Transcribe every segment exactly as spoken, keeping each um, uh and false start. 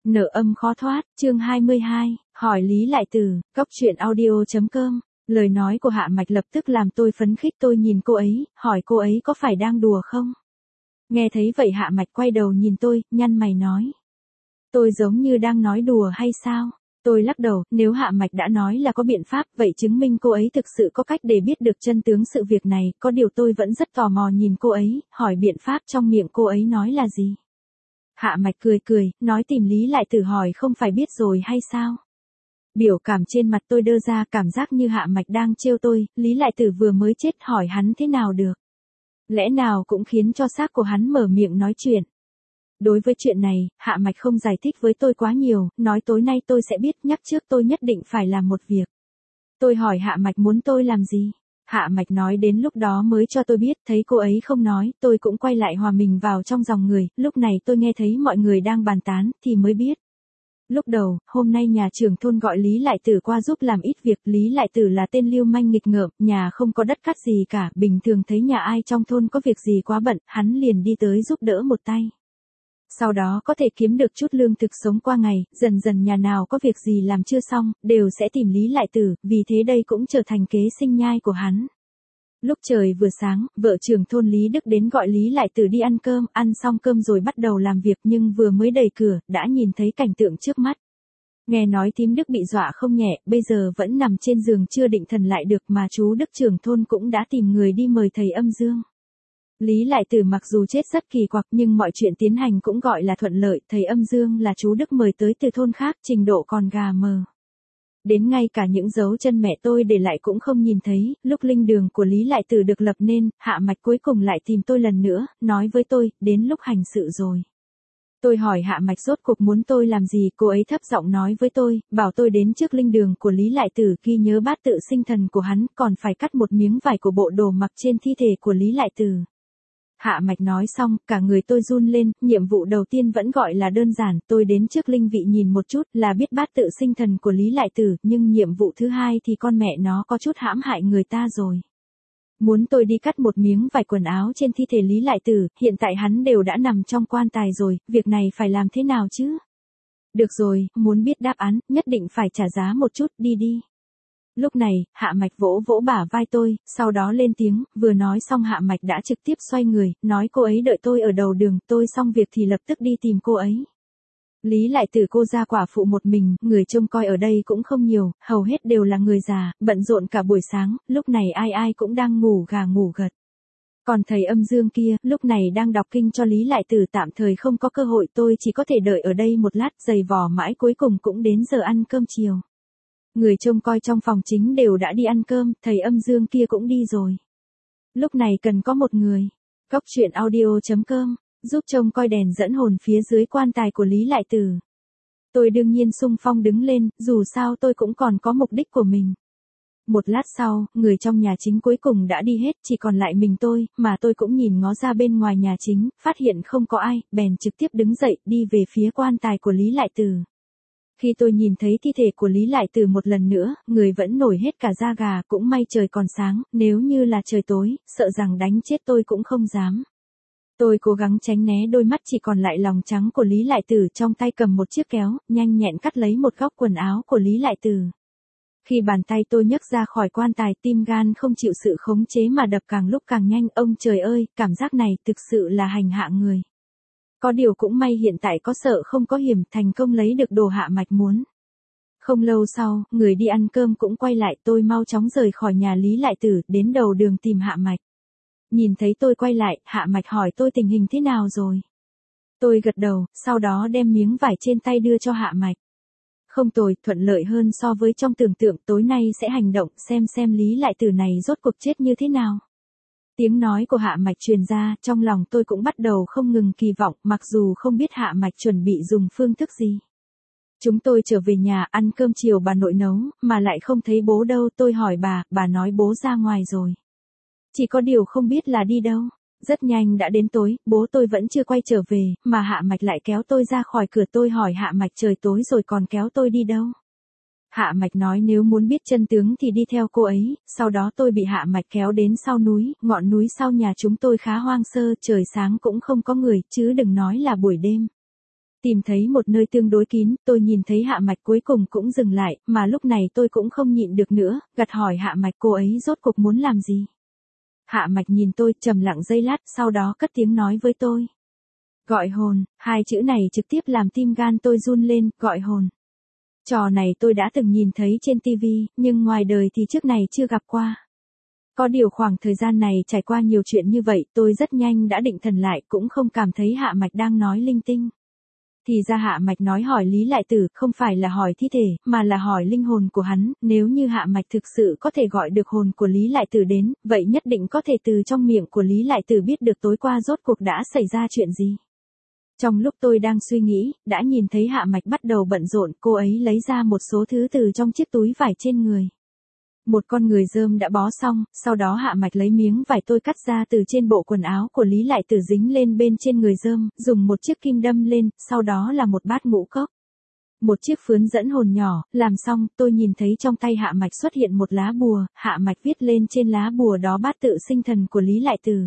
Nợ âm khó thoát, chương hai mươi hai, hỏi Lý Lại Từ, cóc truyện audio chấm com. Lời nói của Hạ Mạch lập tức làm tôi phấn khích, tôi nhìn cô ấy, hỏi cô ấy có phải đang đùa không? Nghe thấy vậy Hạ Mạch quay đầu nhìn tôi, nhăn mày nói. Tôi giống như đang nói đùa hay sao? Tôi lắc đầu, nếu Hạ Mạch đã nói là có biện pháp, vậy chứng minh cô ấy thực sự có cách để biết được chân tướng sự việc này, có điều tôi vẫn rất tò mò nhìn cô ấy, hỏi biện pháp trong miệng cô ấy nói là gì? Hạ Mạch cười cười, nói tìm Lý Lại Từ hỏi không phải biết rồi hay sao? Biểu cảm trên mặt tôi đơ ra, cảm giác như Hạ Mạch đang trêu tôi, Lý Lại Từ vừa mới chết hỏi hắn thế nào được. Lẽ nào cũng khiến cho xác của hắn mở miệng nói chuyện. Đối với chuyện này, Hạ Mạch không giải thích với tôi quá nhiều, nói tối nay tôi sẽ biết, nhắc trước tôi nhất định phải làm một việc. Tôi hỏi Hạ Mạch muốn tôi làm gì? Hạ Mạch nói đến lúc đó mới cho tôi biết, thấy cô ấy không nói, tôi cũng quay lại hòa mình vào trong dòng người, lúc này tôi nghe thấy mọi người đang bàn tán, thì mới biết. Lúc đầu, hôm nay nhà trưởng thôn gọi Lý Lại Từ qua giúp làm ít việc, Lý Lại Từ là tên lưu manh nghịch ngợm, nhà không có đất cát gì cả, bình thường thấy nhà ai trong thôn có việc gì quá bận, hắn liền đi tới giúp đỡ một tay. Sau đó có thể kiếm được chút lương thực sống qua ngày, dần dần nhà nào có việc gì làm chưa xong, đều sẽ tìm Lý Lại Từ, vì thế đây cũng trở thành kế sinh nhai của hắn. Lúc trời vừa sáng, vợ trưởng thôn Lý Đức đến gọi Lý Lại Từ đi ăn cơm, ăn xong cơm rồi bắt đầu làm việc nhưng vừa mới đẩy cửa, đã nhìn thấy cảnh tượng trước mắt. Nghe nói thím Đức bị dọa không nhẹ, bây giờ vẫn nằm trên giường chưa định thần lại được mà chú Đức trưởng thôn cũng đã tìm người đi mời thầy âm dương. Lý Lại Từ mặc dù chết rất kỳ quặc nhưng mọi chuyện tiến hành cũng gọi là thuận lợi, thầy âm dương là chú Đức mời tới từ thôn khác, trình độ còn gà mờ. Đến ngay cả những dấu chân mẹ tôi để lại cũng không nhìn thấy, lúc linh đường của Lý Lại Từ được lập nên, Hạ Mạch cuối cùng lại tìm tôi lần nữa, nói với tôi, đến lúc hành sự rồi. Tôi hỏi Hạ Mạch rốt cuộc muốn tôi làm gì, cô ấy thấp giọng nói với tôi, bảo tôi đến trước linh đường của Lý Lại Từ ghi nhớ bát tự sinh thần của hắn, còn phải cắt một miếng vải của bộ đồ mặc trên thi thể của Lý Lại Từ. Hạ Mạch nói xong, cả người tôi run lên, nhiệm vụ đầu tiên vẫn gọi là đơn giản, tôi đến trước linh vị nhìn một chút là biết bát tự sinh thần của Lý Lại Từ, nhưng nhiệm vụ thứ hai thì con mẹ nó có chút hãm hại người ta rồi. Muốn tôi đi cắt một miếng vải quần áo trên thi thể Lý Lại Từ, hiện tại hắn đều đã nằm trong quan tài rồi, việc này phải làm thế nào chứ? Được rồi, muốn biết đáp án, nhất định phải trả giá một chút, đi đi. Lúc này, Hạ Mạch vỗ vỗ bả vai tôi, sau đó lên tiếng, vừa nói xong Hạ Mạch đã trực tiếp xoay người, nói cô ấy đợi tôi ở đầu đường, tôi xong việc thì lập tức đi tìm cô ấy. Lý Lại Từ cô gia quả phụ một mình, người trông coi ở đây cũng không nhiều, hầu hết đều là người già, bận rộn cả buổi sáng, lúc này ai ai cũng đang ngủ gà ngủ gật. Còn thầy âm dương kia, lúc này đang đọc kinh cho Lý Lại Từ, tạm thời không có cơ hội, tôi chỉ có thể đợi ở đây một lát, giày vò mãi cuối cùng cũng đến giờ ăn cơm chiều. Người trông coi trong phòng chính đều đã đi ăn cơm, thầy âm dương kia cũng đi rồi. Lúc này cần có một người. Cóc truyện audio chấm com, giúp trông coi đèn dẫn hồn phía dưới quan tài của Lý Lại Từ. Tôi đương nhiên xung phong đứng lên, dù sao tôi cũng còn có mục đích của mình. Một lát sau, người trong nhà chính cuối cùng đã đi hết, chỉ còn lại mình tôi, mà tôi cũng nhìn ngó ra bên ngoài nhà chính, phát hiện không có ai, bèn trực tiếp đứng dậy, đi về phía quan tài của Lý Lại Từ. Khi tôi nhìn thấy thi thể của Lý Lại Từ một lần nữa, người vẫn nổi hết cả da gà, cũng may trời còn sáng, nếu như là trời tối, sợ rằng đánh chết tôi cũng không dám. Tôi cố gắng tránh né đôi mắt chỉ còn lại lòng trắng của Lý Lại Từ, trong tay cầm một chiếc kéo, nhanh nhẹn cắt lấy một góc quần áo của Lý Lại Từ. Khi bàn tay tôi nhấc ra khỏi quan tài, tim gan không chịu sự khống chế mà đập càng lúc càng nhanh, ông trời ơi, cảm giác này thực sự là hành hạ người. Có điều cũng may hiện tại có sợ không có hiểm, thành công lấy được đồ Hạ Mạch muốn. Không lâu sau, người đi ăn cơm cũng quay lại, tôi mau chóng rời khỏi nhà Lý Lại Từ, đến đầu đường tìm Hạ Mạch. Nhìn thấy tôi quay lại, Hạ Mạch hỏi tôi tình hình thế nào rồi. Tôi gật đầu, sau đó đem miếng vải trên tay đưa cho Hạ Mạch. Không tồi, thuận lợi hơn so với trong tưởng tượng, tối nay sẽ hành động, xem xem Lý Lại Từ này rốt cuộc chết như thế nào. Tiếng nói của Hạ Mạch truyền ra, trong lòng tôi cũng bắt đầu không ngừng kỳ vọng, mặc dù không biết Hạ Mạch chuẩn bị dùng phương thức gì. Chúng tôi trở về nhà, ăn cơm chiều bà nội nấu, mà lại không thấy bố đâu, tôi hỏi bà, bà nói bố ra ngoài rồi. Chỉ có điều không biết là đi đâu. Rất nhanh đã đến tối, bố tôi vẫn chưa quay trở về, mà Hạ Mạch lại kéo tôi ra khỏi cửa, tôi hỏi Hạ Mạch trời tối rồi còn kéo tôi đi đâu. Hạ Mạch nói nếu muốn biết chân tướng thì đi theo cô ấy, sau đó tôi bị Hạ Mạch kéo đến sau núi, ngọn núi sau nhà chúng tôi khá hoang sơ, trời sáng cũng không có người, chứ đừng nói là buổi đêm. Tìm thấy một nơi tương đối kín, tôi nhìn thấy Hạ Mạch cuối cùng cũng dừng lại, mà lúc này tôi cũng không nhịn được nữa, gật hỏi Hạ Mạch cô ấy rốt cuộc muốn làm gì. Hạ Mạch nhìn tôi, trầm lặng giây lát, sau đó cất tiếng nói với tôi. Gọi hồn, hai chữ này trực tiếp làm tim gan tôi run lên, gọi hồn. Trò này tôi đã từng nhìn thấy trên tivi, nhưng ngoài đời thì trước này chưa gặp qua. Có điều khoảng thời gian này trải qua nhiều chuyện như vậy, tôi rất nhanh đã định thần lại, cũng không cảm thấy Hạ Mạch đang nói linh tinh. Thì ra Hạ Mạch nói hỏi Lý Lại Tử, không phải là hỏi thi thể, mà là hỏi linh hồn của hắn, nếu như Hạ Mạch thực sự có thể gọi được hồn của Lý Lại Tử đến, vậy nhất định có thể từ trong miệng của Lý Lại Tử biết được tối qua rốt cuộc đã xảy ra chuyện gì. Trong lúc tôi đang suy nghĩ, đã nhìn thấy Hạ Mạch bắt đầu bận rộn, cô ấy lấy ra một số thứ từ trong chiếc túi vải trên người. Một con người rơm đã bó xong, sau đó Hạ Mạch lấy miếng vải tôi cắt ra từ trên bộ quần áo của Lý Lại Tử dính lên bên trên người rơm, dùng một chiếc kim đâm lên, sau đó là một bát ngũ cốc. Một chiếc phướn dẫn hồn nhỏ, làm xong, tôi nhìn thấy trong tay Hạ Mạch xuất hiện một lá bùa, Hạ Mạch viết lên trên lá bùa đó bát tự sinh thần của Lý Lại Tử.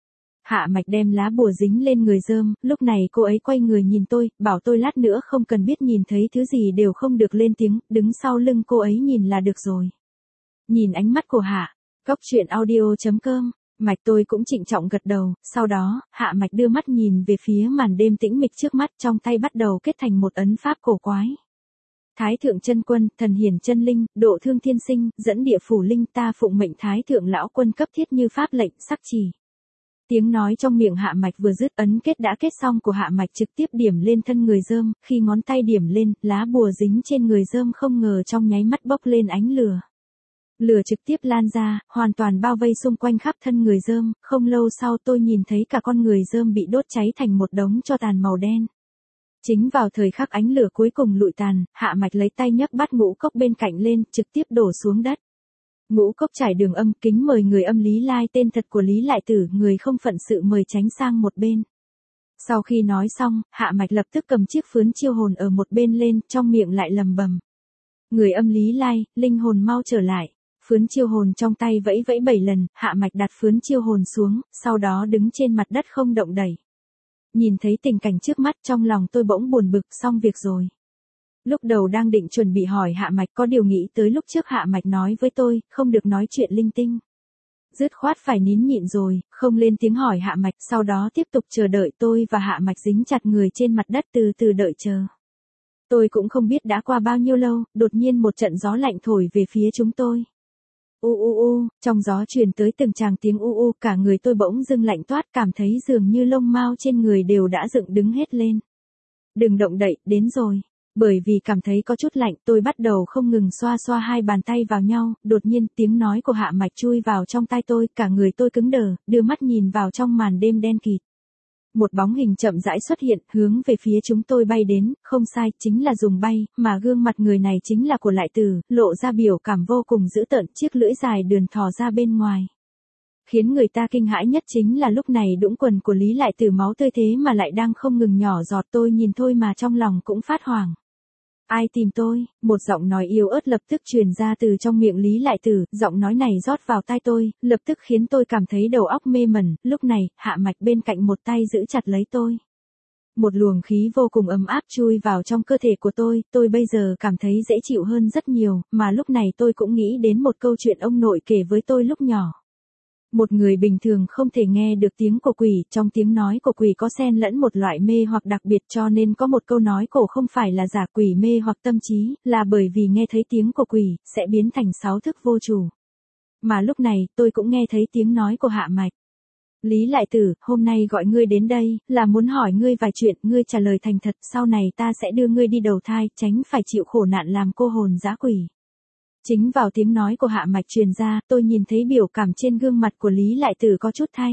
Hạ Mạch đem lá bùa dính lên người rơm, lúc này cô ấy quay người nhìn tôi, bảo tôi lát nữa không cần biết nhìn thấy thứ gì đều không được lên tiếng, đứng sau lưng cô ấy nhìn là được rồi. Nhìn ánh mắt của Hạ, Cốc Truyện Audio chấm com, Mạch tôi cũng trịnh trọng gật đầu, sau đó, Hạ Mạch đưa mắt nhìn về phía màn đêm tĩnh mịch trước mắt, trong tay bắt đầu kết thành một ấn pháp cổ quái. Thái thượng chân quân, thần hiển chân linh, độ thương thiên sinh, dẫn địa phủ linh, ta phụng mệnh Thái thượng lão quân cấp thiết như pháp lệnh, sắc chỉ. Tiếng nói trong miệng Hạ Mạch vừa dứt, ấn kết đã kết xong của Hạ Mạch trực tiếp điểm lên thân người rơm, khi ngón tay điểm lên, lá bùa dính trên người rơm không ngờ trong nháy mắt bốc lên ánh lửa. Lửa trực tiếp lan ra, hoàn toàn bao vây xung quanh khắp thân người rơm, không lâu sau tôi nhìn thấy cả con người rơm bị đốt cháy thành một đống tro tàn màu đen. Chính vào thời khắc ánh lửa cuối cùng lụi tàn, Hạ Mạch lấy tay nhấc bát ngũ cốc bên cạnh lên, trực tiếp đổ xuống đất. Ngũ cốc trải đường âm, kính mời người âm Lý Lai, tên thật của Lý Lại Tử, người không phận sự mời tránh sang một bên. Sau khi nói xong, Hạ Mạch lập tức cầm chiếc phướn chiêu hồn ở một bên lên, trong miệng lại lầm bầm. Người âm Lý Lai, linh hồn mau trở lại. Phướn chiêu hồn trong tay vẫy vẫy bảy lần, Hạ Mạch đặt phướn chiêu hồn xuống, sau đó đứng trên mặt đất không động đẩy. Nhìn thấy tình cảnh trước mắt trong lòng tôi bỗng buồn bực, xong việc rồi. Lúc đầu đang định chuẩn bị hỏi Hạ Mạch, có điều nghĩ tới lúc trước Hạ Mạch nói với tôi, không được nói chuyện linh tinh. Dứt khoát phải nín nhịn rồi, không lên tiếng hỏi Hạ Mạch, sau đó tiếp tục chờ đợi. Tôi và Hạ Mạch dính chặt người trên mặt đất từ từ đợi chờ. Tôi cũng không biết đã qua bao nhiêu lâu, đột nhiên một trận gió lạnh thổi về phía chúng tôi. U u u, trong gió truyền tới từng tràng tiếng u u, cả người tôi bỗng dưng lạnh toát, cảm thấy dường như lông mao trên người đều đã dựng đứng hết lên. Đừng động đậy, đến rồi. Bởi vì cảm thấy có chút lạnh, tôi bắt đầu không ngừng xoa xoa hai bàn tay vào nhau, đột nhiên tiếng nói của Hạ Mạch chui vào trong tai tôi, cả người tôi cứng đờ, đưa mắt nhìn vào trong màn đêm đen kịt. Một bóng hình chậm rãi xuất hiện, hướng về phía chúng tôi bay đến, không sai, chính là dùng bay, mà gương mặt người này chính là của Lại Tử, lộ ra biểu cảm vô cùng dữ tợn, chiếc lưỡi dài đườn thò ra bên ngoài. Khiến người ta kinh hãi nhất chính là lúc này đũng quần của Lý Lại Tử máu tươi thế mà lại đang không ngừng nhỏ giọt, tôi nhìn thôi mà trong lòng cũng phát hoảng. Ai tìm tôi? Một giọng nói yếu ớt lập tức truyền ra từ trong miệng Lý Lại Tử, giọng nói này rót vào tai tôi, lập tức khiến tôi cảm thấy đầu óc mê mẩn, lúc này, Hạ Mạch bên cạnh một tay giữ chặt lấy tôi. Một luồng khí vô cùng ấm áp chui vào trong cơ thể của tôi, tôi bây giờ cảm thấy dễ chịu hơn rất nhiều, mà lúc này tôi cũng nghĩ đến một câu chuyện ông nội kể với tôi lúc nhỏ. Một người bình thường không thể nghe được tiếng của quỷ, trong tiếng nói của quỷ có xen lẫn một loại mê hoặc đặc biệt, cho nên có một câu nói cổ không phải là giả quỷ mê hoặc tâm trí, là bởi vì nghe thấy tiếng của quỷ, sẽ biến thành sáu thức vô chủ. Mà lúc này, tôi cũng nghe thấy tiếng nói của Hạ Mạch. Lý Lại Tử, hôm nay gọi ngươi đến đây, là muốn hỏi ngươi vài chuyện, ngươi trả lời thành thật, sau này ta sẽ đưa ngươi đi đầu thai, tránh phải chịu khổ nạn làm cô hồn dã quỷ. Chính vào tiếng nói của Hạ Mạch truyền ra, tôi nhìn thấy biểu cảm trên gương mặt của Lý Lại Tử có chút thay.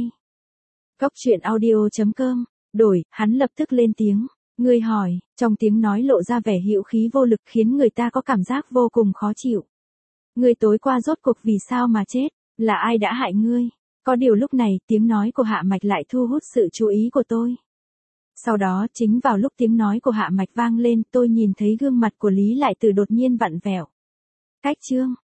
Cốc Truyện Audio chấm com, đổi, hắn lập tức lên tiếng. Ngươi hỏi, trong tiếng nói lộ ra vẻ hữu khí vô lực khiến người ta có cảm giác vô cùng khó chịu. Ngươi tối qua rốt cuộc vì sao mà chết, là ai đã hại ngươi? Có điều lúc này, tiếng nói của Hạ Mạch lại thu hút sự chú ý của tôi. Sau đó, chính vào lúc tiếng nói của Hạ Mạch vang lên, tôi nhìn thấy gương mặt của Lý Lại Tử đột nhiên vặn vẹo. Cách chương